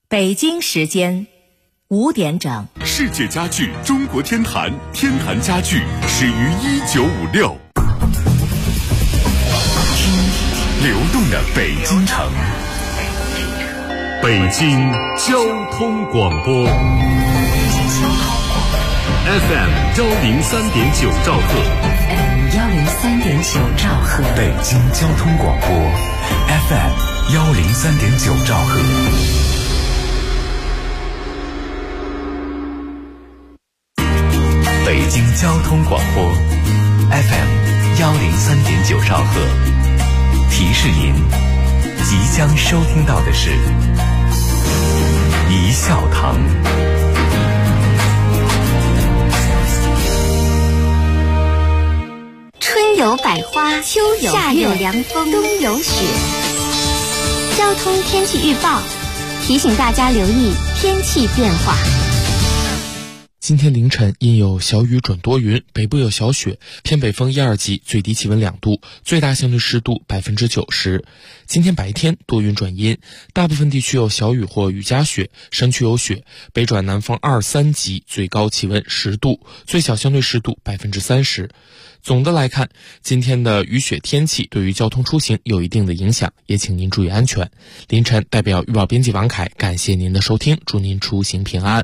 北京时间5点整。 世界家具中国天坛，天坛家具始于1956。流动的北京城，北京交通广播 FM 103.9兆赫 103.9兆赫， 北京交通广播 FM 103.9兆赫。北京交通广播 FM 103.9兆赫，提示您即将收听到的是一笑堂。 春有百花，秋有夏有凉风，冬有雪。交通天气预报提醒大家留意天气变化。 今天凌晨阴有小雨转多云，北部有小雪，偏北风1、2级，最低气温2度，最大相对湿度90%。今天白天多云转阴，大部分地区有小雨或雨夹雪，山区有雪，北转南风2、3级，最高气温10度，最小相对湿度30%。总的来看，今天的雨雪天气对于交通出行有一定的影响，也请您注意安全。凌晨代表预报编辑王凯感谢您的收听，祝您出行平安。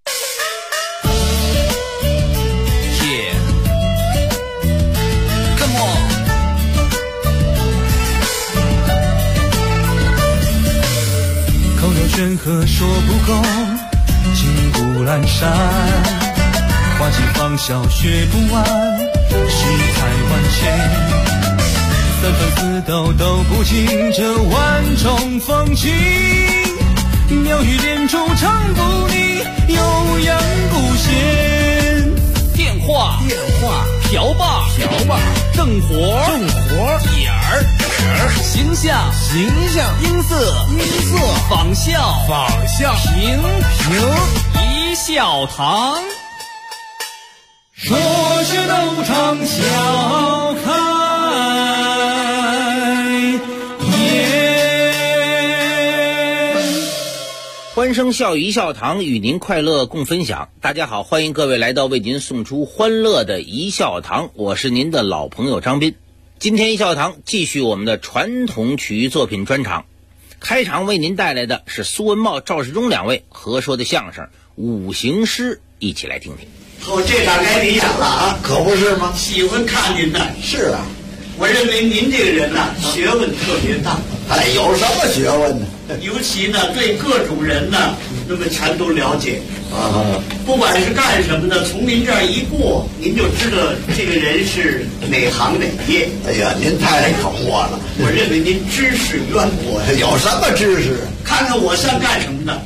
口若悬河说不够，金谷阑珊，花期芳笑学不完，世态万千，三分四斗都不尽这万种风情，妙语连珠唱不腻，悠扬古弦。 电话瓢把正活点儿形象音色仿效平一笑堂， 说是都唱笑开欢声笑语一笑堂，与您快乐共分享。大家好，欢迎各位来到为您送出欢乐的一笑堂，我是您的老朋友张斌。今天一笑堂继续我们的传统曲艺作品专场，开场为您带来的是苏文茂、赵世忠两位合说的相声《五行诗》，一起来听听。 这场该你演了啊， 可不是吗？ 喜欢看您的。 是啊， 我认为您这个人呢，学问特别大。 哎，有什么学问呢？ 尤其呢，对各种人呢，那么全都了解啊。 不管是干什么的，从您这儿一过，您就知道这个人是哪行哪业。 哎呀，您太宠我了。 我认为您知识渊博。 有什么知识？ 看看我像干什么的？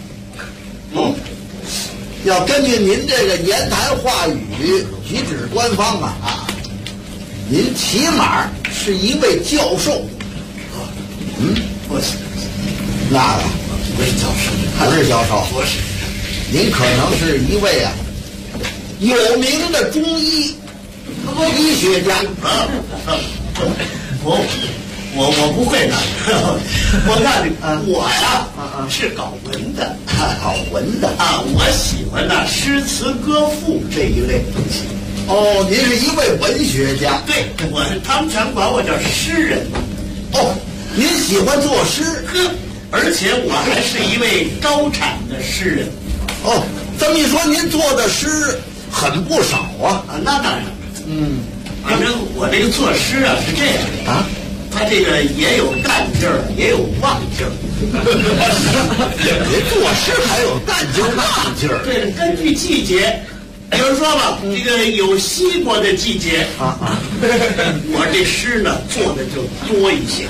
要根据您这个言谈话语、举止官方啊，您起码是一位教授。 不是， 那个不是教授， 不是教授， 不是， 您可能是一位有名的中医医学家。 我不会的，我告诉你，我呀是搞文的， 搞文的啊，我喜欢呢诗词歌赋这一类东西。 哦，您是一位文学家。 对，他们全管我叫诗人。 哦，您喜欢作诗， 而且我还是一位高产的诗人。 哦，这么一说，您做的诗很不少啊。 那当然。反正我这个作诗啊是这样的啊，他这个也有干劲儿，也有旺劲儿。 您作诗还有干劲儿、旺劲儿。 对，根据季节。比如说吧，这个有西瓜的季节我这诗呢做的就多一些。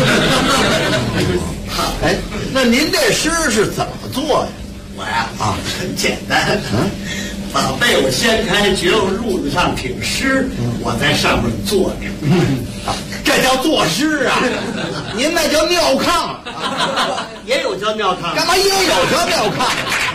哎，那您这诗是怎么做呀？ 我呀很简单，把被我掀开，觉悟褥子上挺湿，我在上面坐着， 这叫作诗啊！您那叫尿炕， 也有叫尿炕， 干嘛也有叫尿炕？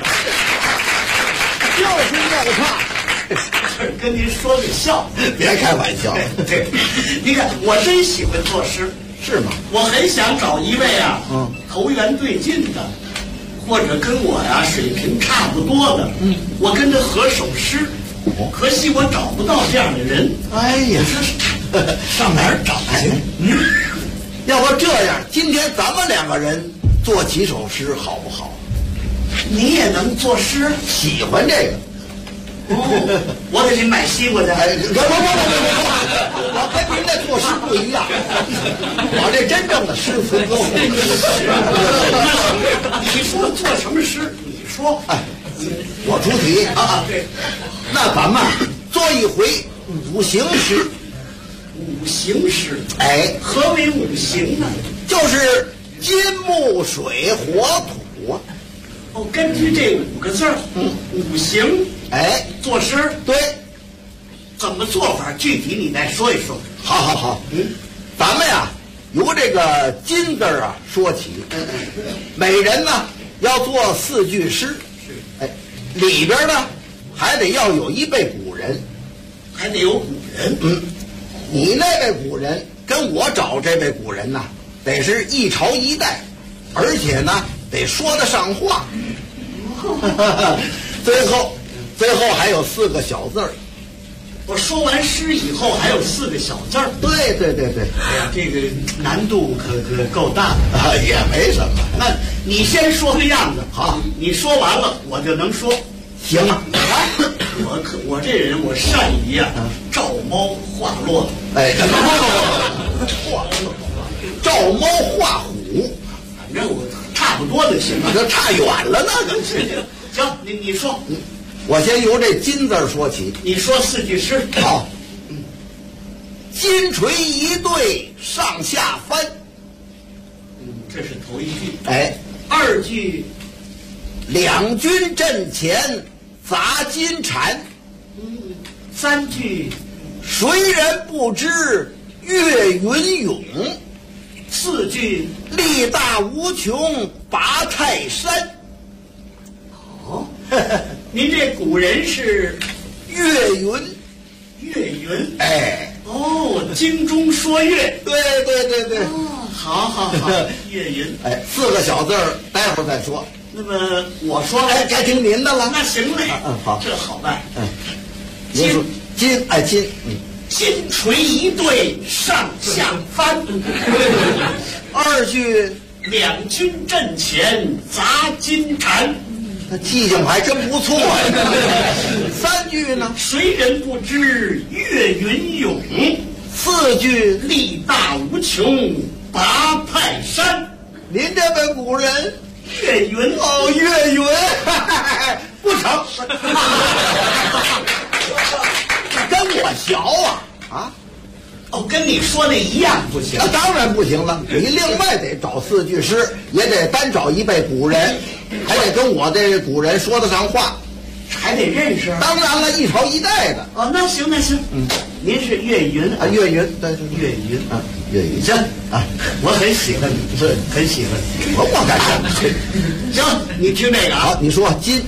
就是尿炕。 跟您说个笑， 别开玩笑。 对，你看我真喜欢作诗， 是吗？ 我很想找一位投缘对劲的， 或者跟我呀水平差不多的，我跟他合首诗。可惜我找不到这样的人。 哎呀， 上哪儿找去？ 要不这样，今天咱们2个人做几首诗好不好？ 你也能作诗？ 喜欢这个。 我给您买西瓜去。 哎，不，我跟您这作诗不一样，我这真正的诗词歌赋。 你说做什么诗？你说。 哎，我出题啊，对。 那咱们做一回五行诗。 五行诗？ 哎， 何为五行呢？ 就是金木水火土啊。 哦，根据这5个字儿，五行。 哎， 作诗。 对。 怎么做法？具体你再说一说。 好。咱们呀，由这个金字啊说起。每人呢要做4句诗。哎，里边呢还得要有一位古人。 还得有古人。 你那位古人跟我找这位古人呢，得是一朝一代，而且呢得说得上话。最后还有4个小字儿。 我说完诗以后还有4个小字儿。 对。 哎呀，这个难度可够大的啊，也没什么。 那你先说个样子。 好， 你说完了我就能说。 行啊。 我这人我善于照猫画骆驼。 哎，照猫画虎， 反正我差不多就行了。 这差远了那个。 行，你说。 我先由这金字说起。 你说4句诗。 好。金锤一对上下翻。 这是头1句。 哎 ，2句。 两军阵前砸金蝉。 3句。 谁人不知岳云勇。 4句。 力大无穷拔泰山。 您这古人是岳云。 岳云。 哎， 京中说岳。 对。 好，岳云。 哎，4个小字儿，待会儿再说。 那么我说， 哎，该听您的了。 那行嘞。 好， 这好办。 您说金，哎金， 金锤一对上下翻。 2句。 两军阵前砸金蝉。 那记性还真不错呀。3句呢？ 谁人不知岳云勇。 4句。 力大无穷拔泰山。 您这位古人岳云。 岳云。不成。跟我学啊。 跟你说那一样不行。 当然不行了，你另外得找4句诗，也得单找一位古人，还得跟我这古人说得上话， 还得认识。 当然了，一朝一代的。 那行。您是岳云啊，岳云。对， 岳云啊， 岳云。 行啊，我很喜欢你，很喜欢你。 我干什么？ 行，你听这个啊。 好，你说金。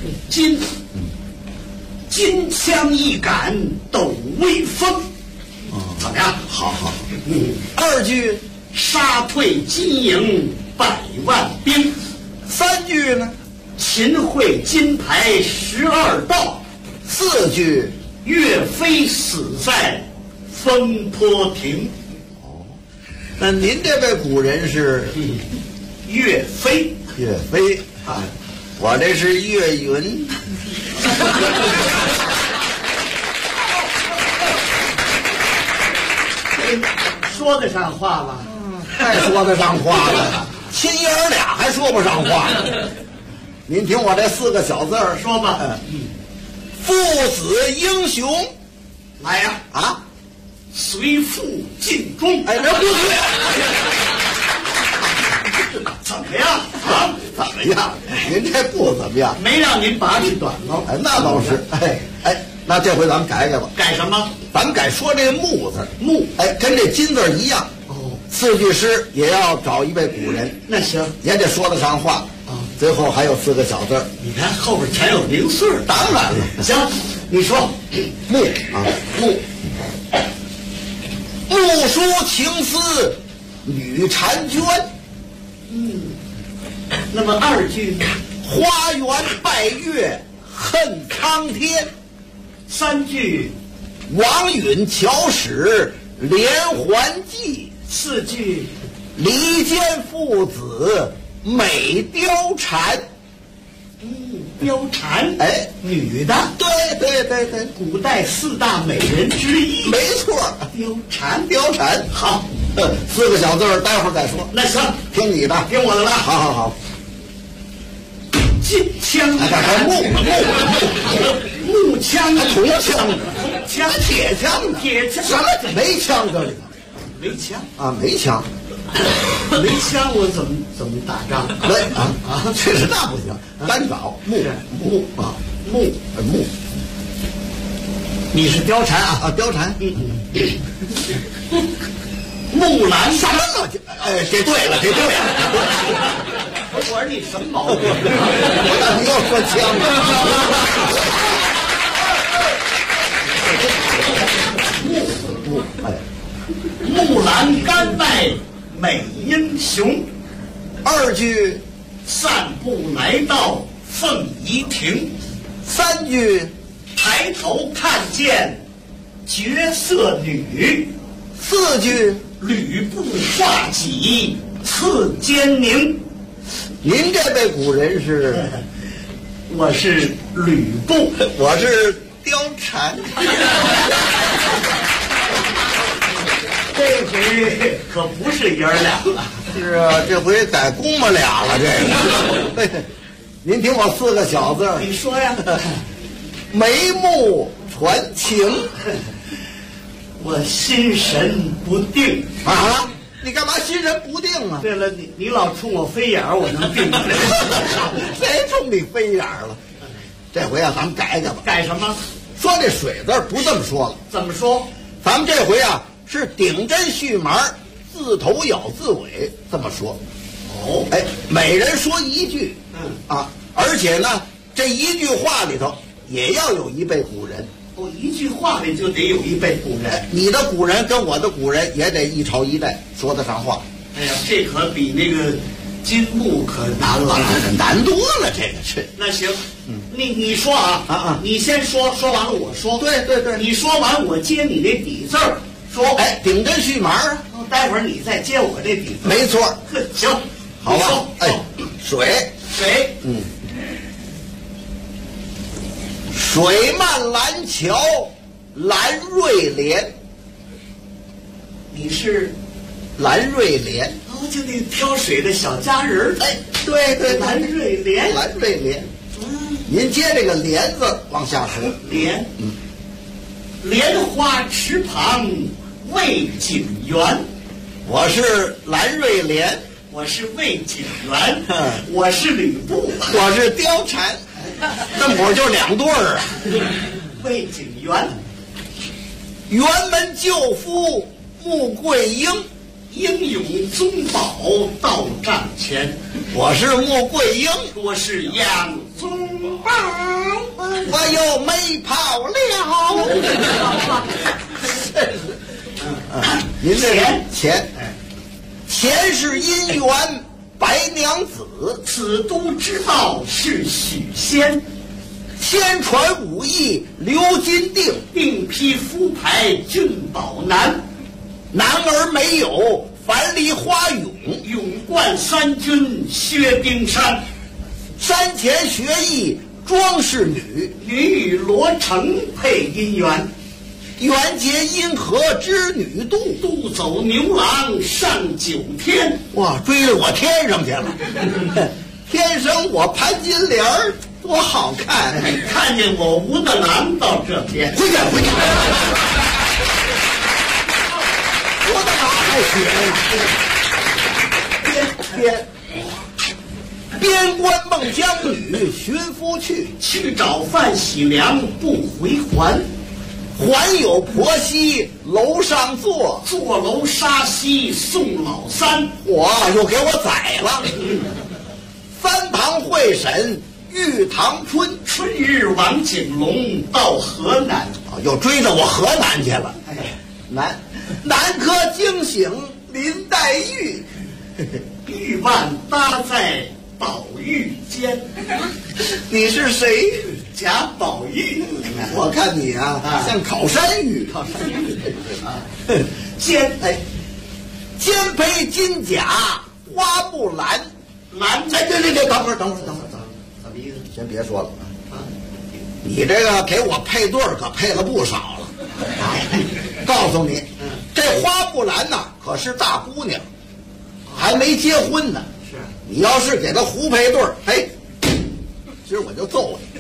金枪一杆抖威风。怎么样？ 好。2句。 杀退金营100万兵。 3句呢？ 秦桧金牌12道。 4句。 岳飞死在风波亭。 那您这位古人是岳飞。 岳飞啊，我这是岳云。 说得上话吧？ 太说得上话了。亲爷儿俩还说不上话。您听我这4个小字儿说吧。 父子英雄。 来呀！随父尽忠。 哎，这不对。 怎么样啊？ 怎么样？您这不怎么样， 没让您拔去短毛。 哎，那倒是。那这回咱们改改吧。 改什么？ 咱们改说这木字。 木。 哎，跟这金字一样。4句诗也要找一位古人。 那行， 也得说得上话。最后还有4个小字。 你看后边全有零碎。 当然了。 行，你说木啊，木书情思女婵娟。 那么2句。 花园拜月恨苍天。 3句王允巧使连环计。 4句离间父子美貂蝉。 貂蝉， 哎， 女的， 对， 古代4大美人之一， 没错， 貂蝉。 好，4个小字儿，待会儿再说。 那行， 听你的， 听我的了。 好。 金枪，木枪， 铜枪， 铁枪， 什么没枪这里头？ 没枪啊，没枪。 没枪，我怎么打仗？ 这是那不行，单找木。 你是貂蝉啊，貂蝉。 木兰什么了？这对了。 我说你什么毛病？ 我当时要说枪。木兰甘拜美英雄。 2句散步来到凤仪亭。 3句抬头看见绝色女。 4句吕布画戟刺奸宁。 您这位古人是？ 我是吕布， 我是貂蝉。 这回可不是爷儿俩了。 是啊，这回改公们俩了。这个，您听我4个小字。 你说呀。 眉目传情。 我心神不定啊！你干嘛心神不定啊？ 对了，你老冲我飞眼儿，我能定不了。 谁冲你飞眼儿了？这回啊，咱们改吧。 改什么？ 说这水字不这么说了。 怎么说？ 咱们这回啊是顶针续麻，字头咬字尾，这么说。 哦， 哎，每人说1句。而且呢，这1句话里头也要有一辈古人。 1句话里就得有一辈古人。 你的古人跟我的古人也得一朝一代说得上话。 哎呀，这可比那个金木可难了， 难多了。这个是。 那行，你说啊，你先说完了我说。 对， 你说完我接你那底字儿说。 哎，顶针续麻啊。 待会儿你再接我这底字。 没错。 行， 好吧。哎，水。水漫蓝桥蓝瑞莲。 你是蓝瑞莲。 就那挑水的小佳人。 哎，对， 蓝瑞莲。 您接这个莲字往下说。 莲。莲花池旁魏景元。 我是蓝瑞莲。 我是魏景元。我是吕布。 我是貂蝉。那我就2对儿啊。 魏景元。 辕门救夫穆桂英。 英勇宗保到帐前。 我是穆桂英。 我是杨宗保。 我又没跑了。您这前是姻缘白娘子。 此都知道是许仙。 先传武艺刘金定。 定批夫牌俊宝男。 男儿没有樊梨花勇。 勇冠3军薛丁山。 山前学艺庄氏女。 女与罗成配姻缘。 缘结阴河织女渡。 渡走牛郎上9天。 哇，追着我天上去了。天生我潘金莲儿多好看。 看见我吴大郎到这边。 回家。我的哪还学呢？边关孟姜女寻夫去找范喜良不回还。 还有婆媳楼上坐楼杀西送老三。 又给我宰了。3堂会审玉堂春。 春日王景龙到河南。 又追着我河南去了。南柯惊醒林黛玉。 玉腕搭在宝玉监。 你是谁？ 贾宝玉。 我看你啊，像考山芋。 监肩披金甲，花木兰。 兰。 哎，对，等会儿，怎么意思？先别说了啊！你这个给我配对可配了不少了。告诉你，这花木兰呐，可是大姑娘，还没结婚呢。 是， 你要是给她胡配对儿，哎，今儿我就揍你。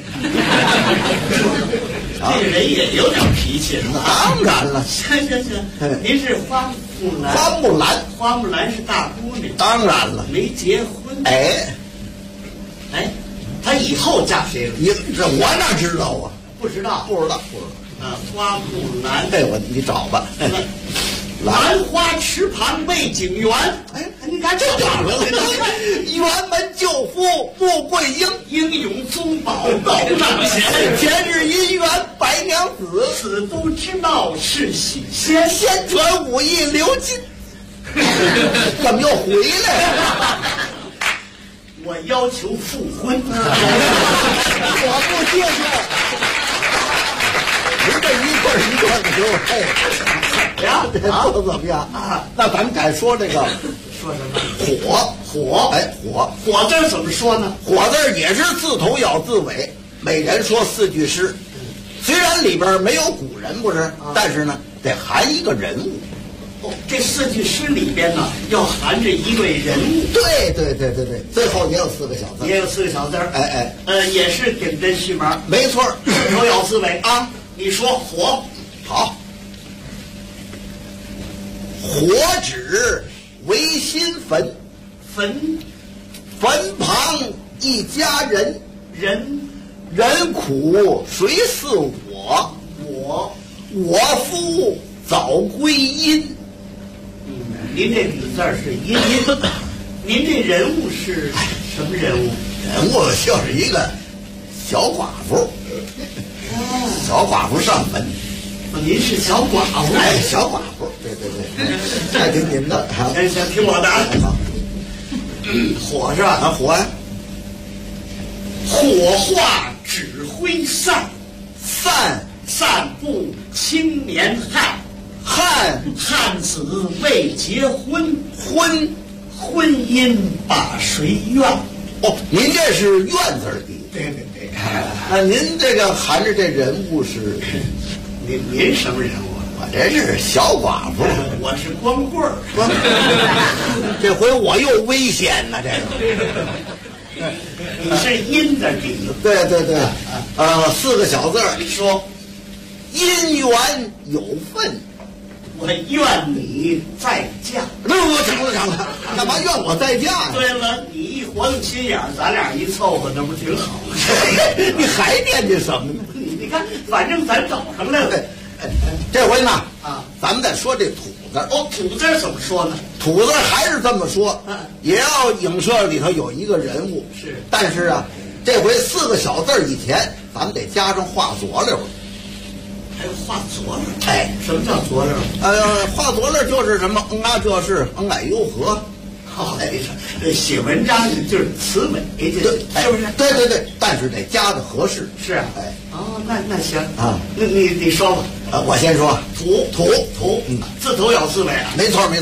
这人也有点脾气。 当然了。 行，您是花木兰。 花木兰是大姑娘。 当然了， 没结婚。 哎， 她以后嫁谁了？ 这我哪知道啊？ 不知道。啊，花木兰。 你找吧。 兰花池旁魏景元。 哎，你看这找着了。辕门救夫穆桂英， 英勇宗保高丈贤。 前日姻缘白娘子， 此都之闹是喜仙。 先传武艺刘金。怎么又回来了？ 我要求复婚。 我不接受。您这一段的给我配呀，不怎么样啊？那咱们改说这个， 说什么？ 火， 火字怎么说呢？ 火字也是自头咬自尾，每人说4句诗。虽然里边没有古人不是，但是呢，得含一个人物。 这4句诗里边呢，要含着一位人物。 对，最后也有4个小字， 也是顶针续麻， 没错， 自头咬自尾啊。你说火， 好，火指为新坟， 坟旁一家人，人苦谁似我？我夫早归阴。 您这笔字是阴。您这人物是什么人物？ 人物就是一个小寡妇。小寡妇上坟。 您是小寡妇？ 哎，小寡妇。对，爱听您的。 行，听我的啊。火是吧？ 火呀。 火化指挥散布青年汉子未结婚，婚姻把谁怨？ 您这是怨字底。 对。 您这个含着这人物是， 您什么人物？ 我这是小寡妇， 我是光棍儿。 这回我又危险了，这个。 你是阴字底。 对，4个小字说， 姻缘有份。 我怨你再嫁。 不，成了，干嘛怨我再嫁呀？ 对了，你一活动心眼，咱俩一凑合，那不挺好吗？ 你还惦记什么呢？ 你看，反正咱找上来了。 这回呢，咱们再说这土字。 土字怎么说呢？ 土字还是这么说，也要影射里头有一个人物。 是， 但是啊，这回4个小字以前，咱们得加上画佐料。 还有画佐料？ 哎， 什么叫佐料？ 画佐料就是什么这是呦呵。 写文章就是词尾，是不是？ 对，但是得加的合适。 是啊。那行啊，那你说吧。 我先说土，自头咬自尾啊。 没错。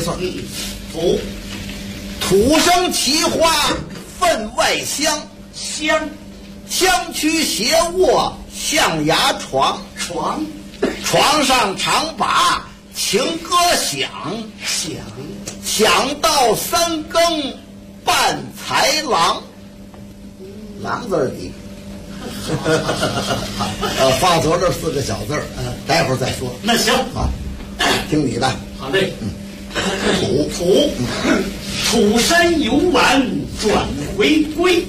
土生奇花分外香，香躯斜卧象牙床，床上常把情歌想到3更伴才郎，郎字底。画佐这4个小字待会儿再说。 那行啊，听你的。 好嘞。土山游玩转回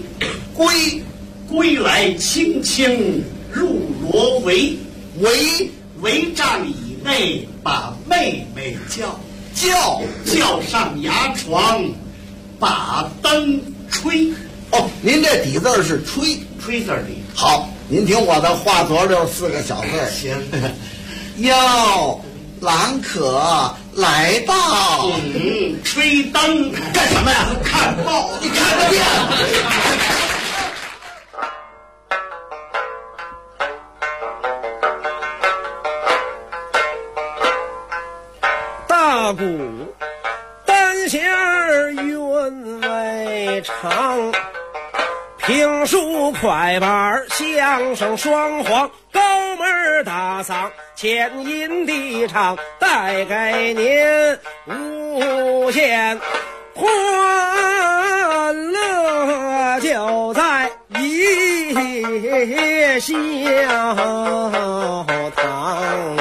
归来轻轻入罗围帐以内把妹妹叫上牙床把灯吹。 您这底字是吹字底。 好，您听我的画佐料4个小字。 行。 哟，郎可来吧。 吹灯干什么呀？ 看报， 你看个遍。 大鼓单弦韵味长，评书快板相声双簧，高门大嗓浅吟低唱，带给您无限欢乐，就在一笑堂。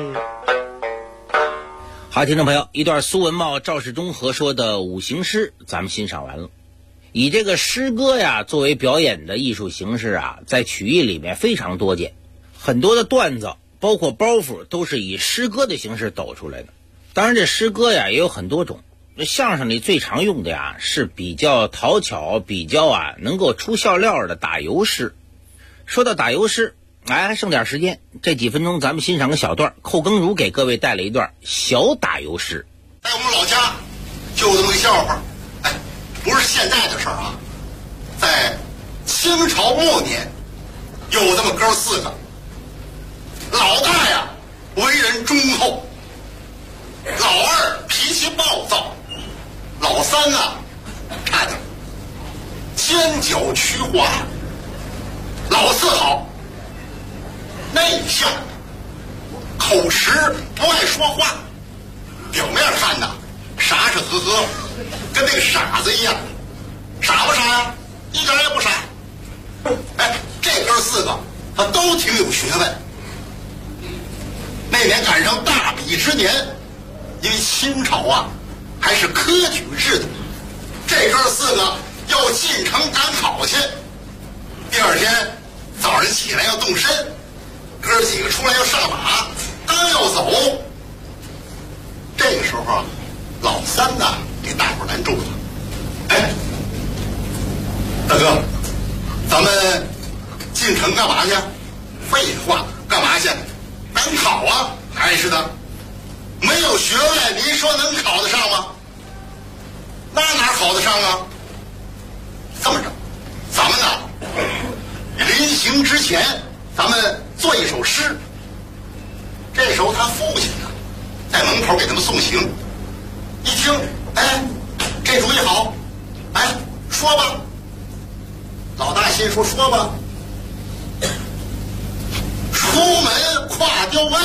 好，听众朋友，一段苏文茂、赵世忠合说的五行诗咱们欣赏完了。以这个诗歌呀作为表演的艺术形式啊，在曲艺里面非常多见，很多的段子包括包袱都是以诗歌的形式抖出来的。当然这诗歌呀也有很多种，相声里最常用的呀是比较讨巧、比较能够出笑料的打油诗。说到打油诗，还剩点时间，这几分钟咱们欣赏个小段。寇耕儒给各位带来一段小打油诗。 在我们老家就有这么个笑话，不是现在的事儿啊，在清朝末年有这么哥四个，老大呀为人忠厚，老二脾气暴躁，老三差点尖角曲滑，老四好内向，口吃不爱说话，表面看呐傻傻呵呵，跟那个傻子一样。傻不傻呀？一点也不傻。这哥四个他都挺有学问。那年赶上大比之年，因为清朝还是科举制的，这哥四个要进城赶考去。第二天早上起来要动身，哥几个出来要上马，刚要走，这个时候老三给大伙拦住了。大哥，咱们进城干嘛去？废话，干嘛去？赶考啊！还是的，没有学问，您说能考得上吗？那哪考得上啊？这么着，咱们临行之前，咱们做一首诗。这时候他父亲在门口给他们送行，一听，这主意好，说吧。老大心说吧，出门跨雕鞍。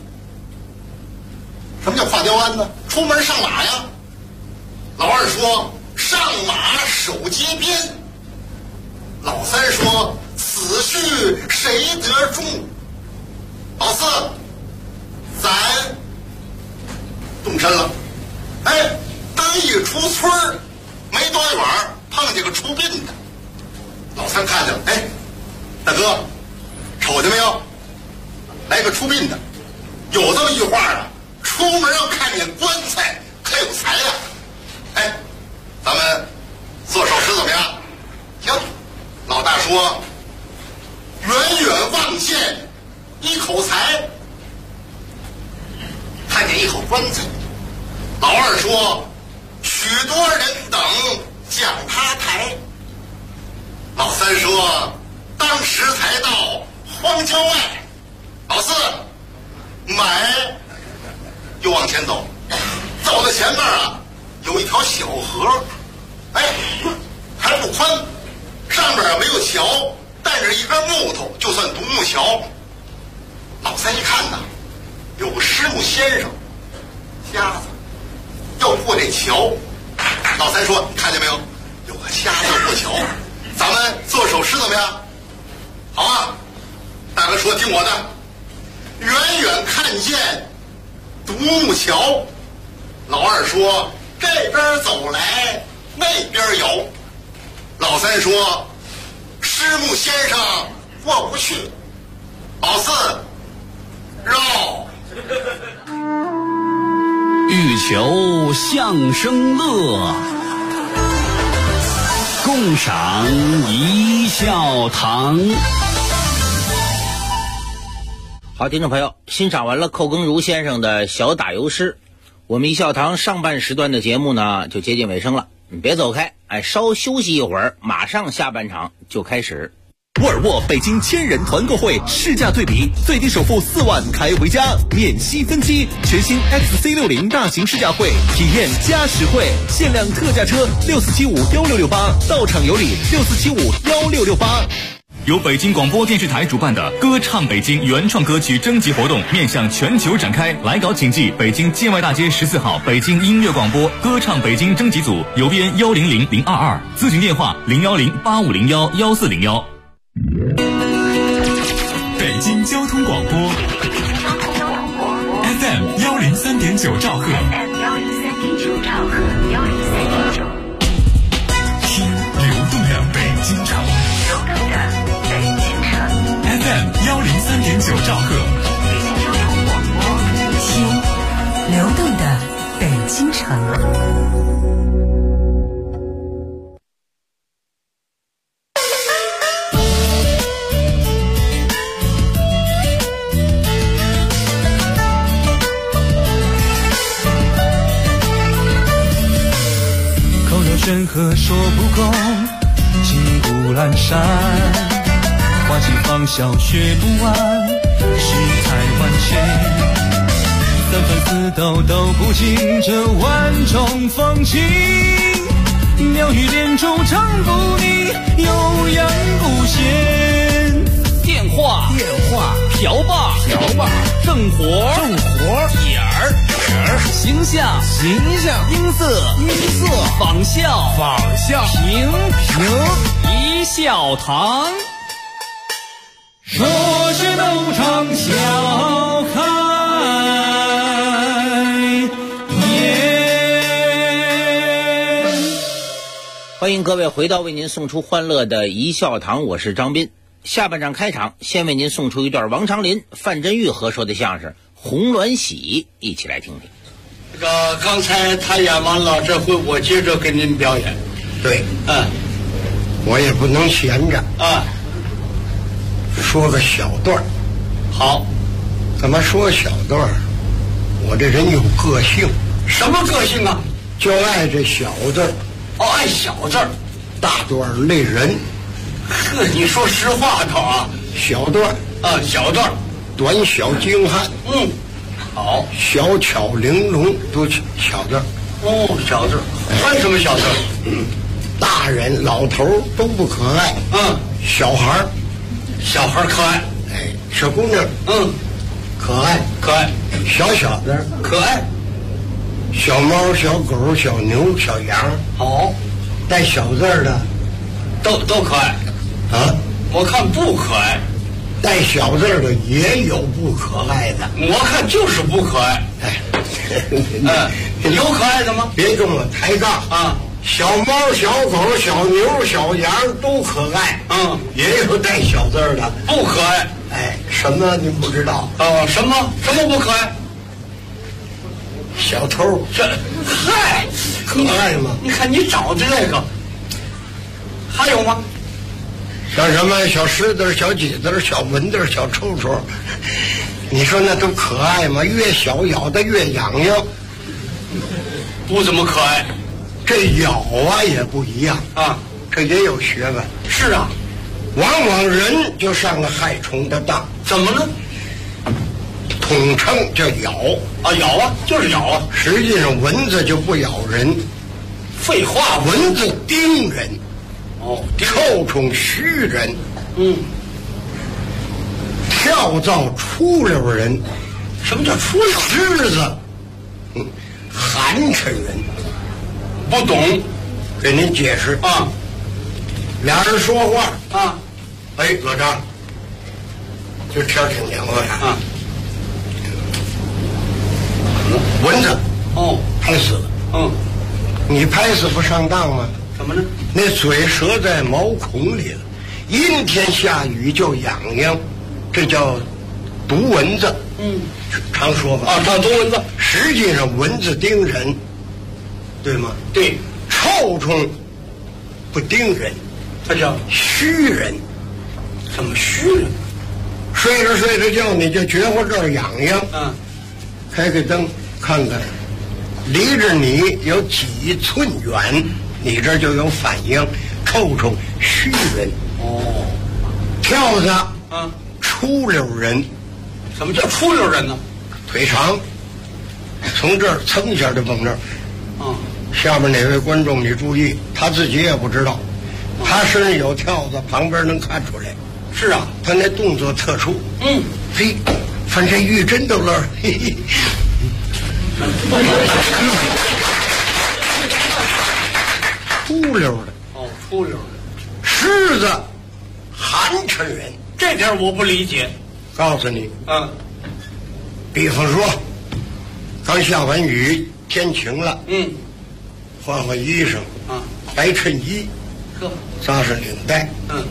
什么叫跨雕鞍呢？出门上马呀。老二说上马手接鞭。老三说此去谁得中。老四，咱动身了。刚一出村没多远碰见个出殡的。老三看见了，大哥，瞅见没有？来个出殡的，有这么一句话出门要看见棺材，可有才呀！咱们做首诗怎么样？行。老大说，远远望见一口才，看见一口棺材。老二说，许多人等讲他台。老三说，当时才到荒郊外。老四，买，又往前走，走到前面有一条小河，还不宽，上面没有桥，带着一根木头，就算独木桥。老三一看有个师母先生，瞎子要过这桥。老三说，你看见没有？有个瞎子要过桥。咱们做首诗怎么样？好啊！大哥说，听我的。远远看见独木桥。老二说，这边走来那边摇。老三说，师母先生过不去。老四，绕。 欲求相声乐，共赏一笑堂。 好，听众朋友，欣赏完了寇耕儒先生的小打油诗， 我们一笑堂上半时段的节目呢就接近尾声了，你别走开，稍休息一会儿，马上下半场就开始。 沃尔沃北京千人团购会试驾对比，最低首付4万开回家，免息分期，全新 XC60 大型试驾会，体验加实惠，限量特价车64751668，到场有礼64751668。 由北京广播电视台主办的歌唱北京原创歌曲征集活动面向全球展开，来稿请寄北京建外大街14号北京音乐广播歌唱北京征集组，邮编100022，咨询电话01085011401。 北京交通广播 FM 103.9兆赫，听流动的北京城。FM 103.9兆赫， 听流动的北京城。 口若悬河说不够，骑虎阑珊，花期芳笑学不完，世态万千，三番四斗都不尽这万种风情，鸟语连珠唱不腻，悠扬不闲。 电话瓢把正活点儿形象音色仿效评一笑堂。 说是斗场笑开颜。 欢迎各位回到为您送出欢乐的一笑堂，我是张斌。下半场开场，先为您送出一段王长林、范振钰合说的相声《红鸾喜》，一起来听听。 这个刚才他演完了，这回我接着给您表演。 对，我也不能闲着啊。 说个小段儿。 好， 怎么说小段儿？我这人有个性。 什么个性啊？ 就爱这小字儿。 哦，爱小字儿。 大段儿累人。 呵，你说实话头啊。 小段儿啊，小段儿， 短小精悍。 好， 小巧玲珑，都小字儿。 哦，小字儿，还什么小字儿？ 大人老头儿都不可爱。小孩儿可爱。 小姑娘，可爱。小子可爱。 小猫、小狗、小牛、小羊， 好， 带小字儿的， 都可爱。我看不可爱。 带小字儿的也有不可爱的， 我看就是不可爱。有可爱的吗？ 别跟我抬杠啊！小猫、小狗、小牛、小羊都可爱，也有带小字儿的不可爱。 什么你不知道？ 什么不可爱？ 小偷， 嗨， 可爱吗？ 你看你找的这个，还有吗？ 像什么小狮子、小挤子、小蚊子、小臭臭，你说那都可爱吗？越小咬得越痒痒， 不怎么可爱。 这咬啊也不一样啊，这也有学问。 是啊， 往往人就上了害虫的当。 怎么呢？ 统称叫咬啊，咬啊，就是咬啊。 实际上蚊子就不咬人。 废话， 蚊子叮人。臭虫虚人。跳蚤出溜人。 什么叫出溜？ 狮子，寒碜人。 不懂， 给您解释啊。俩人说话啊，老张，这天挺凉快啊。蚊子拍死了。你拍死不上当吗？ 怎么呢？ 那嘴折在毛孔里了，阴天下雨就痒痒，这叫毒蚊子。常说吧。 叫毒蚊子。 实际上蚊子叮人，对吗？ 对。 臭虫不叮人， 它叫虚人。 怎么虚人？ 睡着睡着觉你就觉乎这儿痒痒。开开灯看看， 离着你有几寸远，你这就有反应，臭臭虚人。 哦， 跳蚤出溜人。 什么叫出溜人呢？ 腿长，从这儿蹭一下就蹦这儿。下面哪位观众你注意，他自己也不知道，他身上有跳蚤，旁边能看出来。 是啊， 他那动作特殊。嘿，翻身玉真逗乐。嘿嘿。出溜的。 哦，出溜的。 狮子，寒碜人。 这点我不理解。 告诉你，比方说，刚下完雨，天晴了，换换衣裳，白衬衣，扎上领带，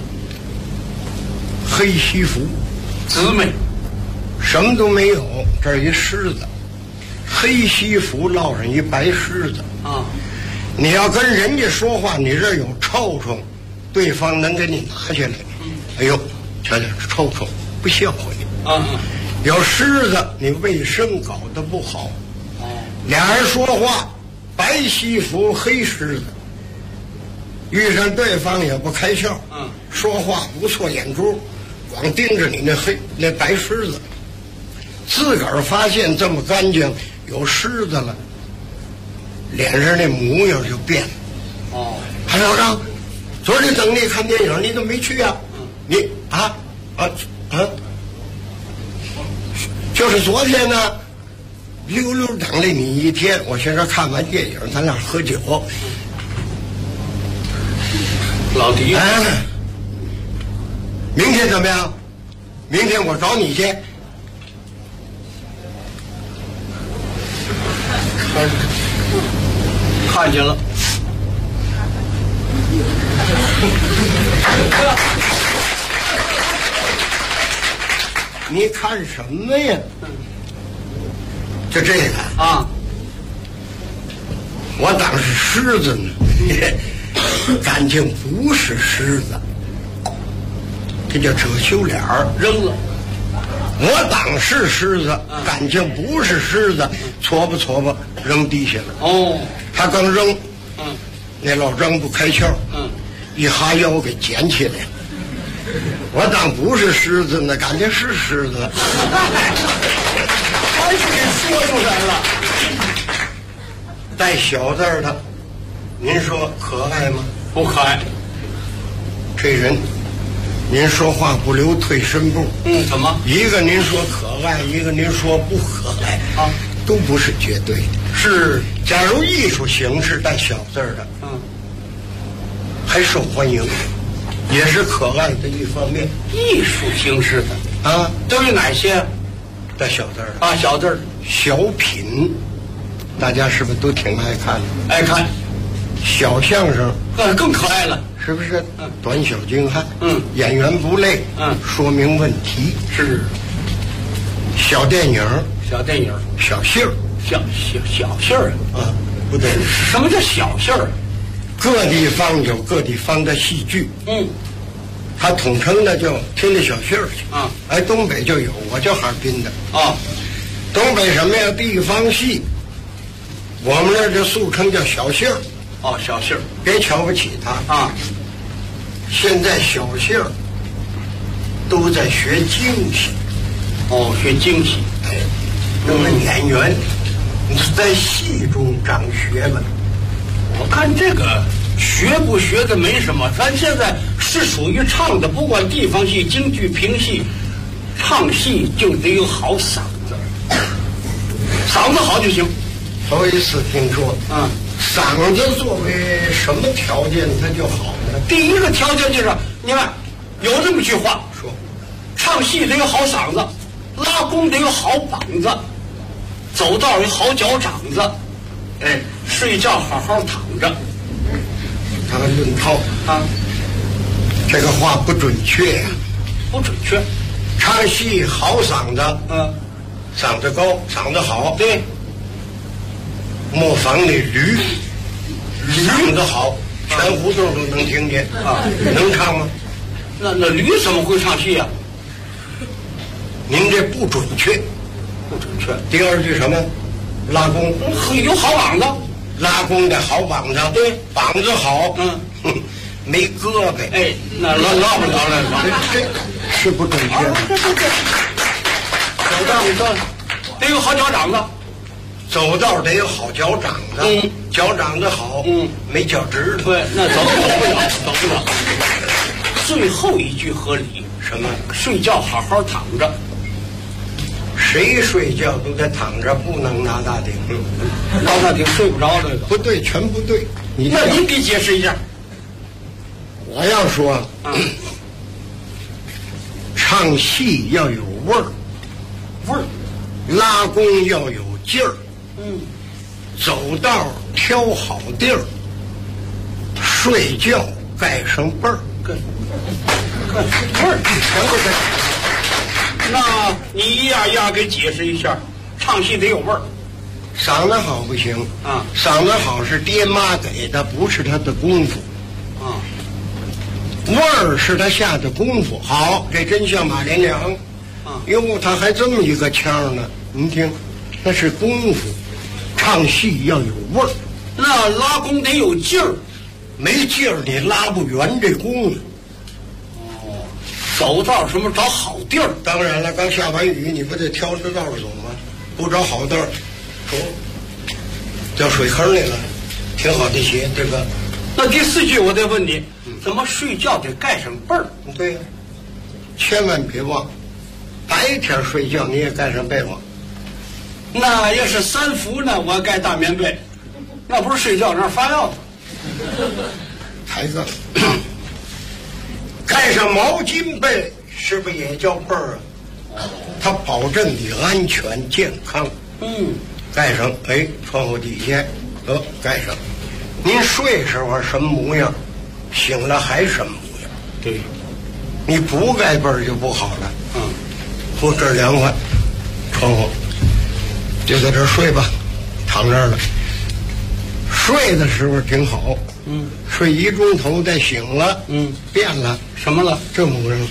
黑西服， 姊妹， 什么都没有，这儿一狮子，黑西服落上一白狮子，你要跟人家说话，你这儿有臭虫，对方能给你拿下来，哎呦，瞧瞧臭虫，不孝顺。有狮子，你卫生搞得不好。俩人说话，白西服黑狮子，遇上对方也不开窍。说话不错眼珠，光盯着你那白狮子。自个儿发现这么干净，有狮子了，脸上那模样就变了。韩老张，昨儿等你看电影，你怎么没去啊？你就是昨天呢，溜溜等了你一天。我现在看完电影，咱俩喝酒。 老迪， 明天怎么样？明天我找你去。 看见了。 你看什么呀？就这个我当是狮子呢，感情不是狮子，这叫遮羞脸儿， 扔了。 我当是狮子，感情不是狮子，搓吧搓吧扔地下了。他刚扔，那老张不开窍，一哈腰给捡起来。我当不是狮子呢，感觉是狮子， 还是给说出来了。 带小字儿的，您说可爱吗？ 不可爱。 这人，您说话不留退身步。 怎么？ 一个您说可爱，一个您说不可爱都不是绝对的。 是， 假如艺术形式带小字儿的，还受欢迎。也是可爱的一方面。 艺术形式的都有哪些？ 带小字儿小字儿。 小品，大家是不是都挺爱看的？ 爱看。 小相声更可爱了， 是不是？短小精悍，演员不累，说明问题是。 小电影，小戏儿， 小戏儿不对， 什么叫小戏儿？ 各地方有各地方的戏剧，他统称的叫天津小戏儿去东北就有，我叫哈尔滨的东北什么呀？地方戏，我们那儿就俗称叫小戏儿。 小戏儿， 别瞧不起他现在小戏儿都在学京戏， 学京戏， 那么演员在戏中长学问。 我看这个学不学的没什么，咱现在是属于唱的，不管地方戏、京剧、评戏，唱戏就得有好嗓子，嗓子好就行。 头一次听说，嗓子作为什么条件它就好呢？ 第一个条件就是，你看有这么句话说，唱戏得有好嗓子，拉弓得有好膀子，走道有好脚掌子，睡觉好好躺着。 他们论套这个话不准确呀， 不准确。 唱戏好嗓子，嗓子高，嗓子好， 对。 磨坊那驴，嗓子好，全胡同都能听见能唱吗？ 那驴怎么会唱戏啊？ 您这不准确， 不准确。 第二句什么？ 拉弓有好膀子， 拉弓的好膀子， 对， 膀子好，没胳膊， 哎，那拉不了了， 这是不正确的。 走道你说得有好脚掌子， 走道得有好脚掌子，脚掌子好，没脚趾头， 对，那走不了。最后一句合理， 什么？ 睡觉好好躺着。 谁睡觉都得躺着，不能拿大顶。 拿大顶睡不着，这个不对，全不对。 那您给解释一下。 我要说，唱戏要有味儿，拉弓要有劲儿，走道挑好地儿，睡觉盖上被儿， 味儿全都在。那你一样一样给解释一下，唱戏得有味儿。 嗓子好不行啊， 嗓子好是爹妈给的，不是他的功夫啊。 味儿是他下的功夫好，这真像马连良啊。哟，他还这么一个腔呢，您听，那是功夫。唱戏要有味儿， 那拉弓得有劲儿， 没劲儿你拉不圆这弓。 走道什么找好地儿？ 当然了，刚下完雨，你不得挑着道走吗？不找好地儿，掉水坑里了，挺好的鞋，这个。 那第4句我得问你，怎么睡觉得盖上被儿？ 对呀，千万别忘，白天睡觉你也盖上被窝。 那要是3伏呢，我盖大棉被，那不是睡觉，那是发药的。 孩子。盖上毛巾被是不是也叫被儿啊？它保证你安全健康。盖上，哎，窗户底下，盖上。您睡时候什么模样，醒了还什么模样？ 对， 你不盖被儿就不好了。不，这儿凉快，窗户就在这儿睡吧，躺这儿了。睡的时候挺好。睡1钟头再醒了，变了， 什么了？ 这模样，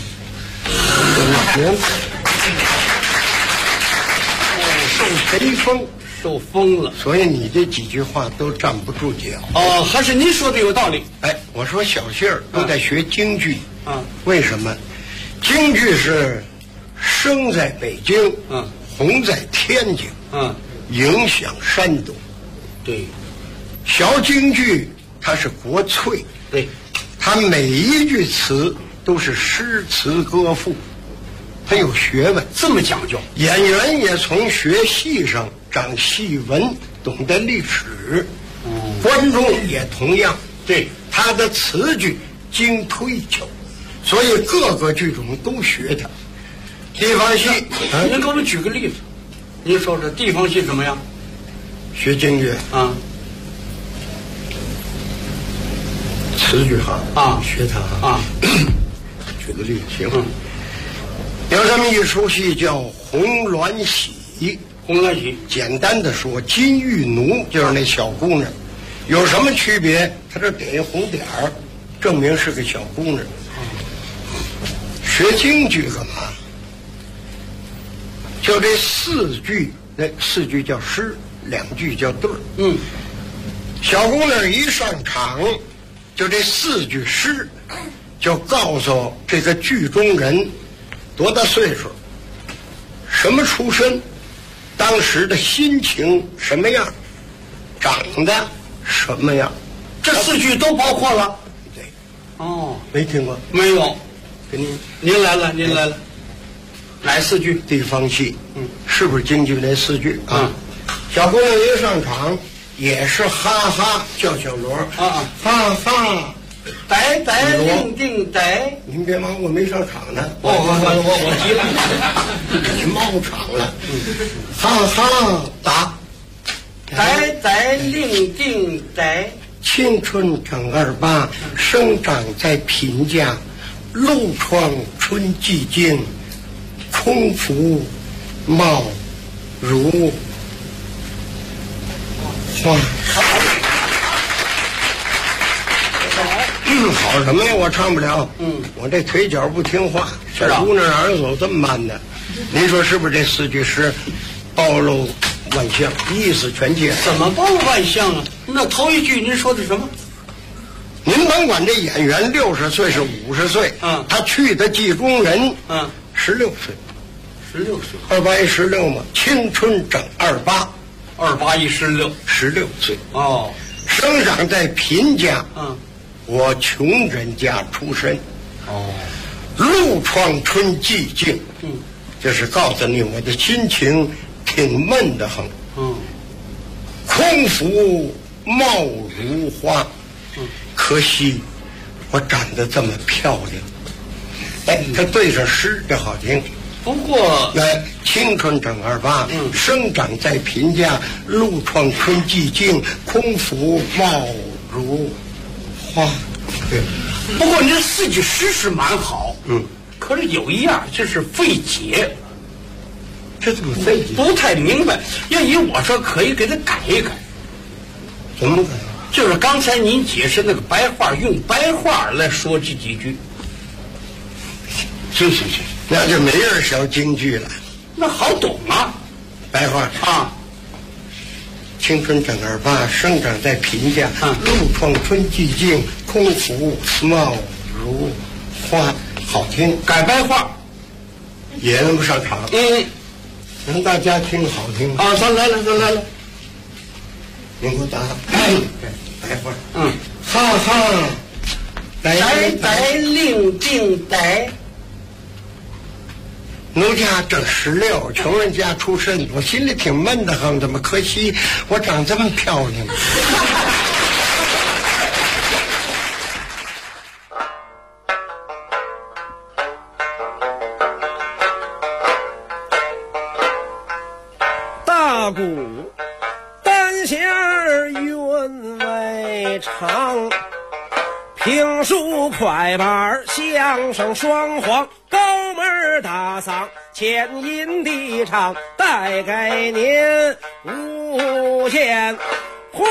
受贼风， 受风了， 所以你这几句话都站不住脚。 哦，还是您说的有道理。 哎，我说小戏儿都在学京剧为什么？京剧是生在北京，红在天津，影响山东。 对， 小京剧。它是国粹， 对， 它每一句词都是诗词歌赋，它有学问， 这么讲究。 演员也从学戏上长戏文，懂得历史。观众也同样， 对， 他的词句经推敲，所以各个剧种都学它。地方戏， 您给我们举个例子，您说说地方戏怎么样？ 学京剧啊。 词句好学它啊。举个例子行。有这么一出戏叫《红鸾喜》。 红鸾喜， 简单的说，金玉奴就是那小姑娘，有什么区别？她这点一红点儿，证明是个小姑娘。学京剧干嘛？就这4句，那4句叫诗，2句叫对儿。小姑娘一上场。就这4句诗，就告诉这个剧中人多大岁数，什么出身，当时的心情什么样，长得什么样， 这4句都包括了。 对， 哦， 没听过？ 没有。 给您来了，您来了。哪4句？ 地方戏。是不是京剧那4句啊？小姑娘一上场。也是哈哈叫小锣哈哈， 呆呆定定呆。 您别忙，我没上场呢。 我急了， 你冒场了。哈哈打， 呆呆定定呆。 青春正28，生长在贫家，露窗春寂静，空服貌如花。好什么呀？我唱不了。我这腿脚不听话。小姑娘哪有走这么慢的？您说是不是这4句诗暴露万象，意思全接。 怎么报万象啊？那头一句您说的什么？ 您甭管这演员60岁是50岁，他去的季中人，16岁 ，16岁 ，28、16嘛，青春整28，28、 16，16 岁。 哦， 生长在贫家，我穷人家出身。 哦， 路创春寂静，这是告诉你我的心情挺闷得很。空服貌如花，可惜我长得这么漂亮。哎，他对着诗这好听。 不过， 青春整28，生长在贫家，路创春寂静，空服貌如花。对。 不过你这4句诗是蛮好，可是有一样就是费解。 这怎么费解？ 不太明白。要以我说，可以给他改一改。 怎么改？ 就是刚才您解释那个白话，用白话来说这几句。行， 那就没人学京剧了。 那好懂啊， 白话啊。 青春整28，生长在贫家，路创春寂静，空服貌如花，好听。 改白话也能不上场。让大家听好听啊！咱来了。 您给我打。白话。哈哈， 呆令定呆。 奴家整16，穷人家出身，我心里挺闷得很，怎么可惜我长这么漂亮？ 大鼓单弦韵味长，评书快板相声双簧，高门大嗓前音地唱，带给您无限欢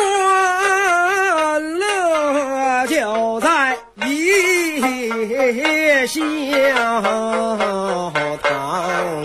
乐，就在一笑堂。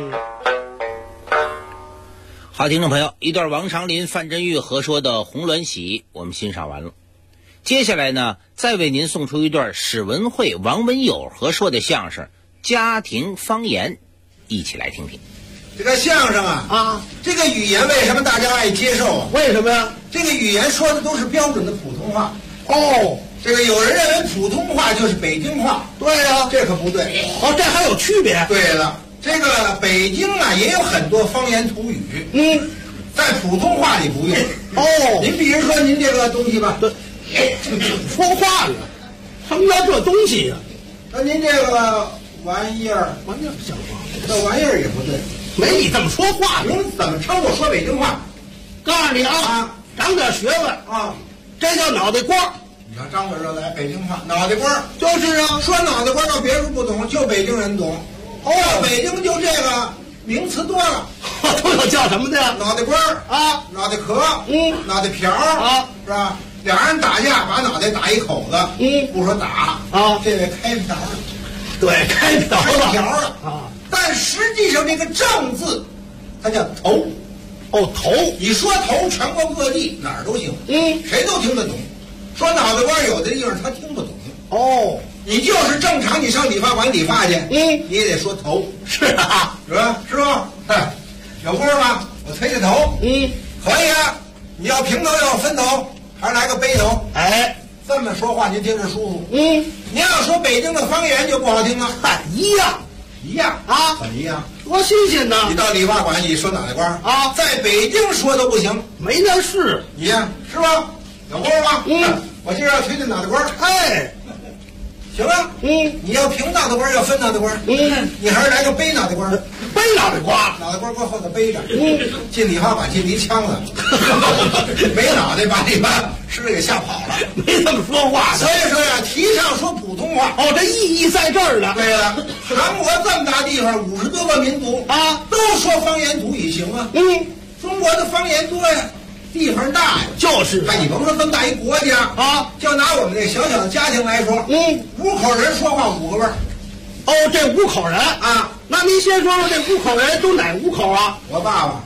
好，听众朋友，一段王长林、范振钰合说的《红鸾喜》我们欣赏完了。接下来呢，再为您送出一段史文慧、王文友合说的相声《家庭方言》，一起来听听。 这个相声这个语言为什么大家爱接受啊？ 为什么呀？ 这个语言说的都是标准的普通话。这个有人认为普通话就是北京话。 对呀， 这可不对。 这还有区别。 对了，这个北京也有很多方言土语。在普通话里不用。您比如说您这个东西吧。 说话了，什么叫这东西呀？ 那您这个玩意儿不像话，这玩意儿也不对， 没你这么说话。 您怎么称我说北京话？ 告诉你长点学问这叫脑袋瓜。 你要张嘴就来北京话，脑袋瓜就是说脑袋瓜到别处不懂，就北京人懂。北京就这个名词多了， 都有叫什么的呀？ 脑袋瓜脑袋壳，脑袋瓢是吧？俩人打架把脑袋打一口子，不说打这位开瓢了， 对，开瓢了但实际上这个正字，它叫头。 头， 你说头，全国各地哪儿都行，谁都听得懂。说脑袋瓜有的地方他听不懂。你就是正常，你上理发馆理发去，你也得说头。 是吧？ 是吧？有锅吧？我推推头。可以啊。你要平头要分头，还是来个背头？这么说话您听着舒服。您要说北京的方言就不好听了。 一样怎么一样？ 多新鲜呢！ 你到理发馆你说脑袋瓜在北京说都不行， 没那事。 你呀，是吧？有锅吗？我今儿要推推脑袋瓜。行啊，你要平脑袋瓜，要分脑袋瓜，你还是来个背脑袋瓜， 背脑袋瓜， 脑袋瓜搁后头背着，进理发馆进离枪了，没脑袋把理发师给吓跑了， 没这么说话。 所以说呀，提倡说普通话， 这意义在这儿呢。 对了，韩国这么大地方，50多个民族都说方言土语行啊。中国的方言多呀。地方大呀， 就是你甭说这么大一国家就拿我们这小小的家庭来说，5口人说话5个味儿。 这5口人那您先说说这5口人都哪5口啊？ 我爸爸、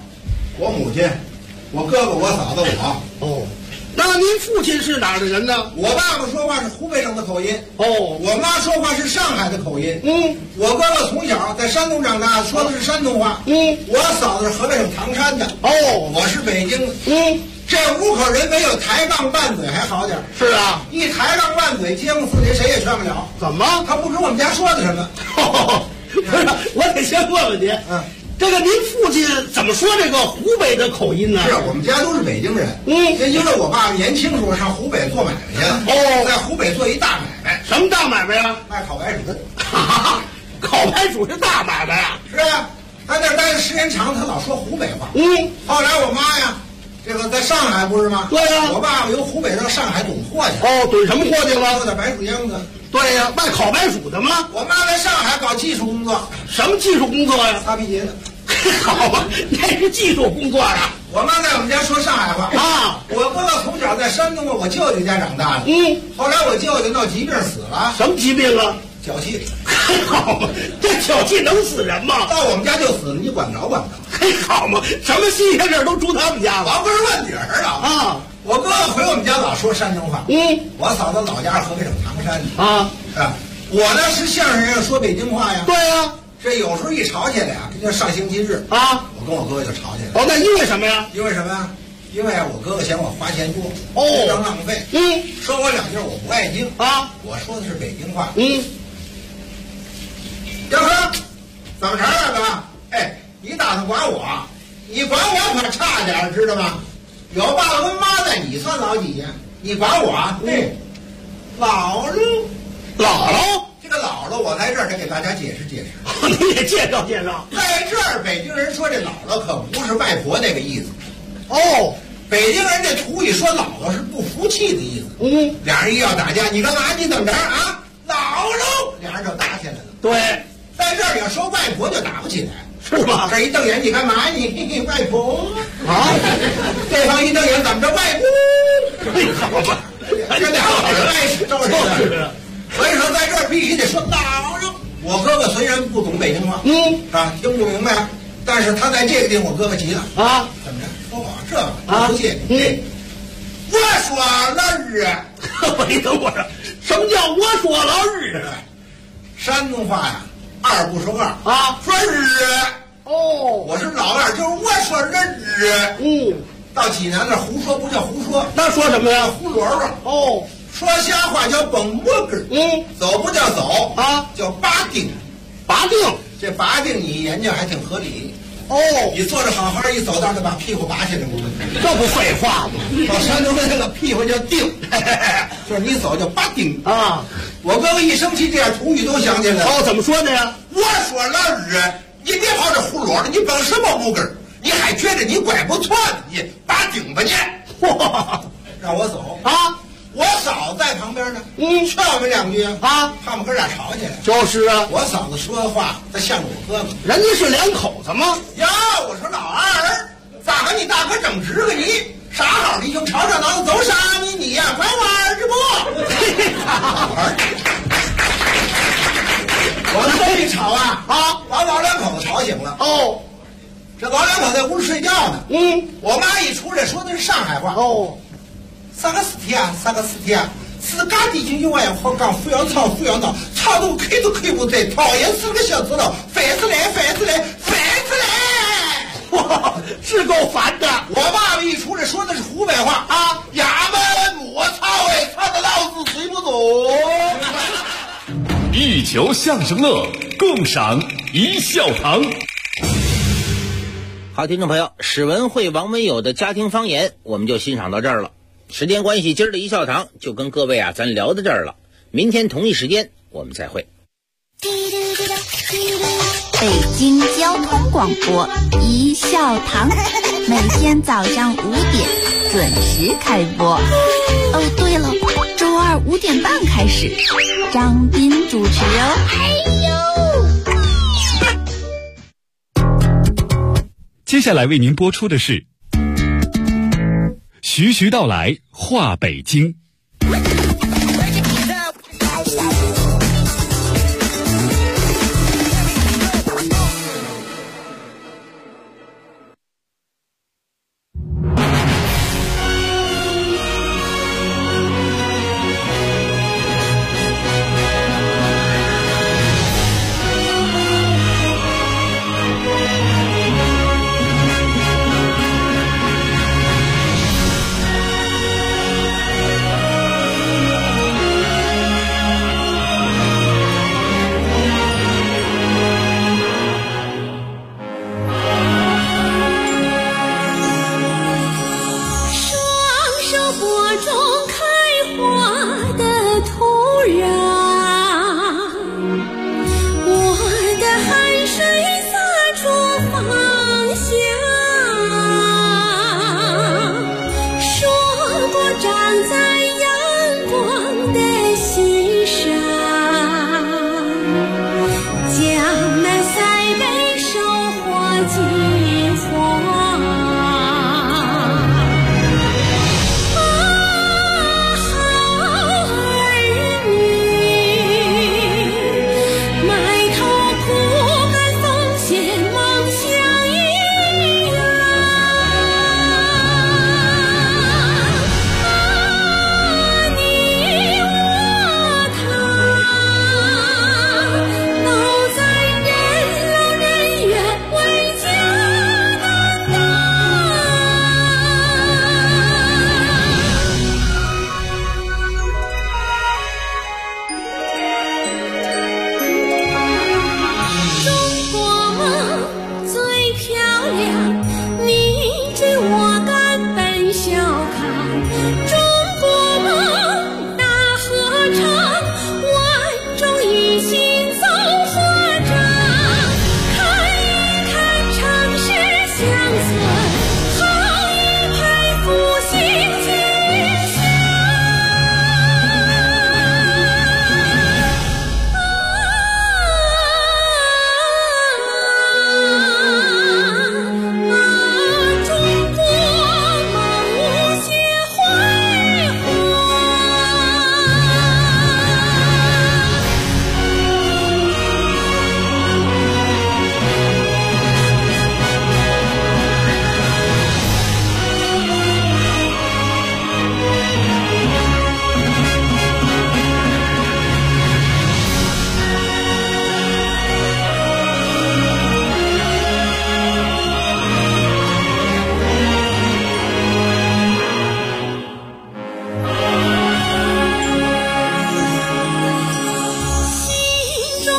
我母亲，我哥哥，我嫂子，我。 哦，那您父亲是哪儿的人呢？ 我爸爸说话是湖北省的口音。 哦， 我妈说话是上海的口音。我哥哥从小在山东长大，说的是山东话。我嫂子是河北省唐山的。 哦， 我是北京的。这5口人没有抬杠拌嘴还好点。 是啊， 一抬杠拌嘴，街坊四邻谁也劝不了。 怎么？ 他不知我们家说的什么。 不是，我得先问问您。这个您父亲怎么说这个湖北的口音呢？ 是我们家都是北京人。因为我爸年轻时候上湖北做买卖去了。在湖北做一大买卖。 什么大买卖啊？ 卖烤白薯。 烤白薯是大买卖啊？ 是啊，他那待的时间长，他老说湖北话。后来我妈呀，这个在上海不是吗？ 对呀。 我爸爸由湖北到上海囤货去。 囤什么货去了？ 做点白薯秧子。 对呀，卖烤白薯的吗？ 我妈在上海搞技术工作。 什么技术工作呀？ 擦皮鞋的。 好吧，那是技术工作呀。 我妈在我们家说上海话啊。 我哥哥从小在山东我舅舅家长大的。后来我舅舅闹疾病死了。 什么疾病啊？ 脚气。 好嘛，这脚气能死人吗？ 到我们家就死了，你管着管不着。 嘿，好嘛，什么新鲜事都出他们家了。 王根问底儿了啊！我哥哥回我们家老说山东话。我嫂子老家是河北省唐山的。啊，我呢是相声人，说北京话呀。 对呀。 这有时候一吵起来啊，这叫上星期日啊， 我跟我哥哥就吵起来。 那因为什么呀？ 因为什么呀？因为我哥哥嫌我花钱多，当浪费。说我2句我不爱听啊，我说的是北京话。要说怎么着了哥？哎，你打算管我？你管我可差点，知道吗？有爸爸跟妈在，你算老几呀？你管我？姥姥。这个姥姥，我在这儿得给大家解释解释。 你得介绍介绍。 在这儿，北京人说这姥姥可不是外婆那个意思。北京人这土语说姥姥是不服气的意思。俩人一要打架，你干嘛？你怎么着啊？姥姥，俩人就打起来了。 对， 在这儿你要说外婆就打不起来， 是吗？ 这一瞪眼，你干嘛？你外婆啊？对方一瞪眼，怎么着？外婆？ 好吧， 这俩老人爱使招人的。所以说，在这儿必须得说姥姥。我哥哥虽然不懂北京话，听不明白，但是他在这个地方，我哥哥急了啊！怎么着？说我这个不信？我说了日， 你等会儿，什么叫我说了日？ 山东话呀，2不说2啊，说日。我是老二，就是我说了日。到济南那胡说不叫胡说， 那说什么呀？ 胡萝卜。说瞎话叫蹦蘑根，走不叫走啊，叫拔腚。 拔腚， 这拔腚你研究还挺合理。你坐着好好一走道就把屁股拔起来，没问题。 这不废话吗？ 到山东那个屁股叫腚，就是你走叫拔腚啊。我哥哥一生气，这样土语都想起来了。 怎么说的呀？ 我说老日，你别跑这胡萝卜，你蹦什么蘑根？你还觉得你拐不错呢？你拔腚吧你！让我走啊！我嫂子在旁边呢，劝我们2句啊，他们哥俩吵起来。 就是啊， 我嫂子说的话，她向着我哥哥， 人家是2口子吗？ 呀，我说老二，咋和你大哥整直个你？啥好的就吵吵闹闹走啥你呀，拐弯儿这不？我们这一吵啊，把老2口子吵醒了。这老2口子在屋里睡觉呢。我妈一出来说的是上海话。啥个事体啊？啥个事体啊？自家的已经有外好讲，不要吵，不要闹，吵都开都开不在，讨厌死个小子了，烦死来，烦死来，烦死来！ 哇，是够烦的。 我爸爸一出来说的是湖北话啊，衙门我操哎，操的老子睡不着。 一球相声乐，共赏一笑堂。 好，听众朋友，史文慧、王文友的家庭方言，我们就欣赏到这儿了。时间关系，今儿的一笑堂就跟各位咱聊到这儿了。明天同一时间我们再会。 北京交通广播一笑堂，每天早上5点准时开播。对了，周2 5点半开始，张斌主持接下来为您播出的是徐徐道来话北京。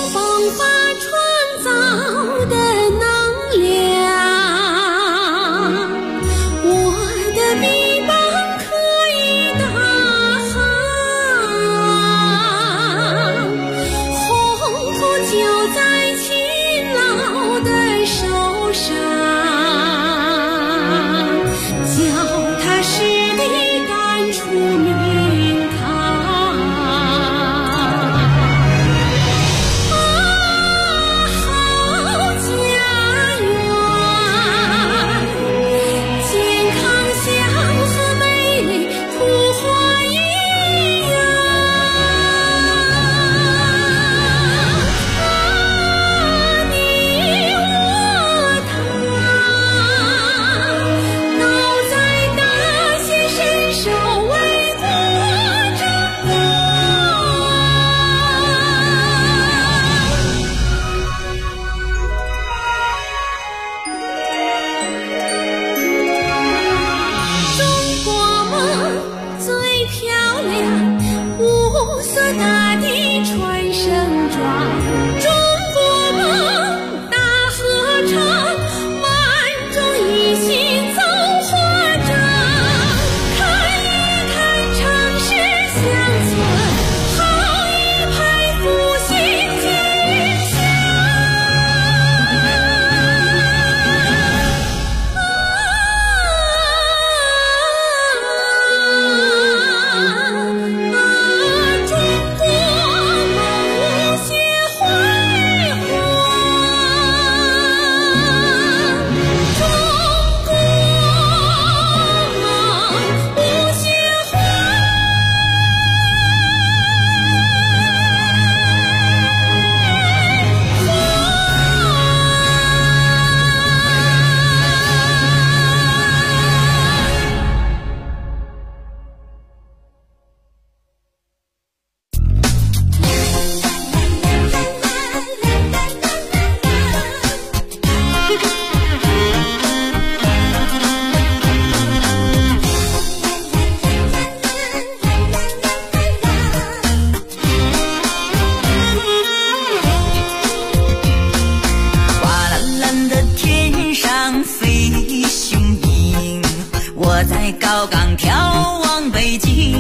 高岗眺望北京，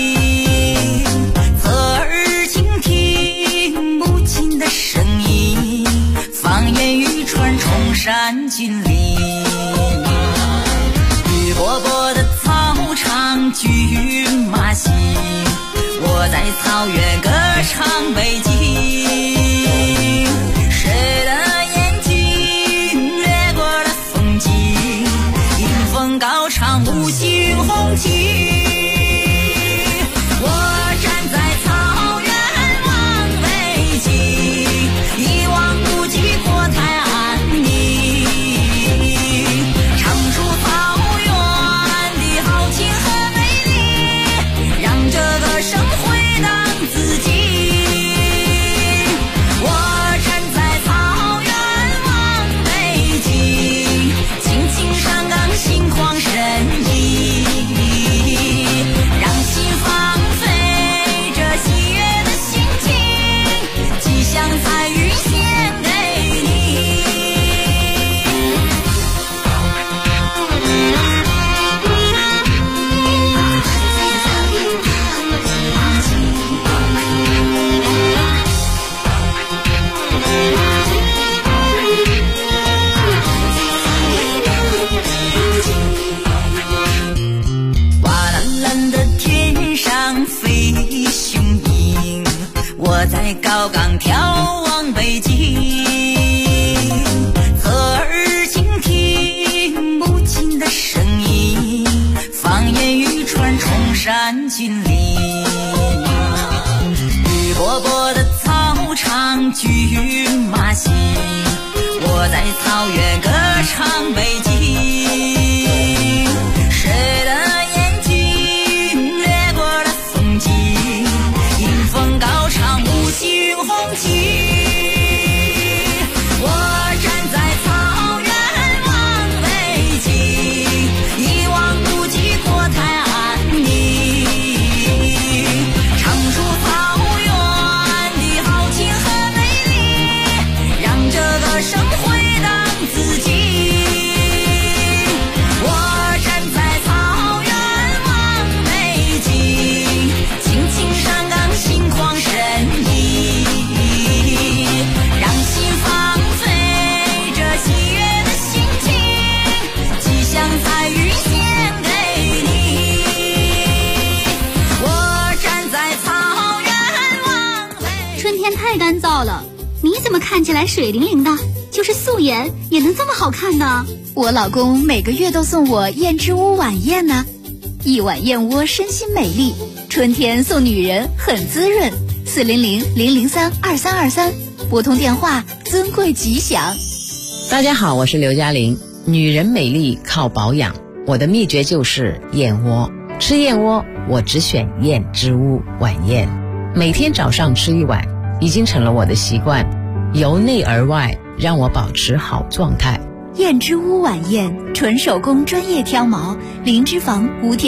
侧耳倾听母亲的声音，方言语传崇山峻岭。绿波波的草场骏马行，我在草原歌唱北京。谁的眼睛掠过了风景，迎风高唱五星红旗。我站在草原望北京，一望无际国泰安宁，唱出草原的豪情和美丽，让这歌声回荡自己。我站在草原望北京，青青山岗心旷神怡，让心放飞这喜悦的心情，吉祥彩云献给你。瓦蓝蓝的天上飞雄鹰，我在高岗眺望北京，侧耳倾听母亲的声音，方言语传崇山峻岭。绿波波的草场骏马行，我在草原歌唱北京。谁的眼睛掠过了风景，迎风高唱五星红旗。我站在草原望北京，一望无际国泰安宁，唱出草原的豪情和美丽， 天太干燥了，你怎么看起来水灵灵的？就是素颜也能这么好看呢？ 我老公每个月都送我燕之屋晚宴呢，一碗燕窝身心美丽，春天送女人很滋润。400-003-2323，拨通电话，尊贵吉祥。 大家好，我是刘嘉玲。女人美丽靠保养，我的秘诀就是燕窝。吃燕窝，我只选燕之屋晚宴，每天早上吃一碗，已经成了我的习惯，由内而外让我保持好状态。 燕之屋晚宴，纯手工专业挑毛，零脂肪无添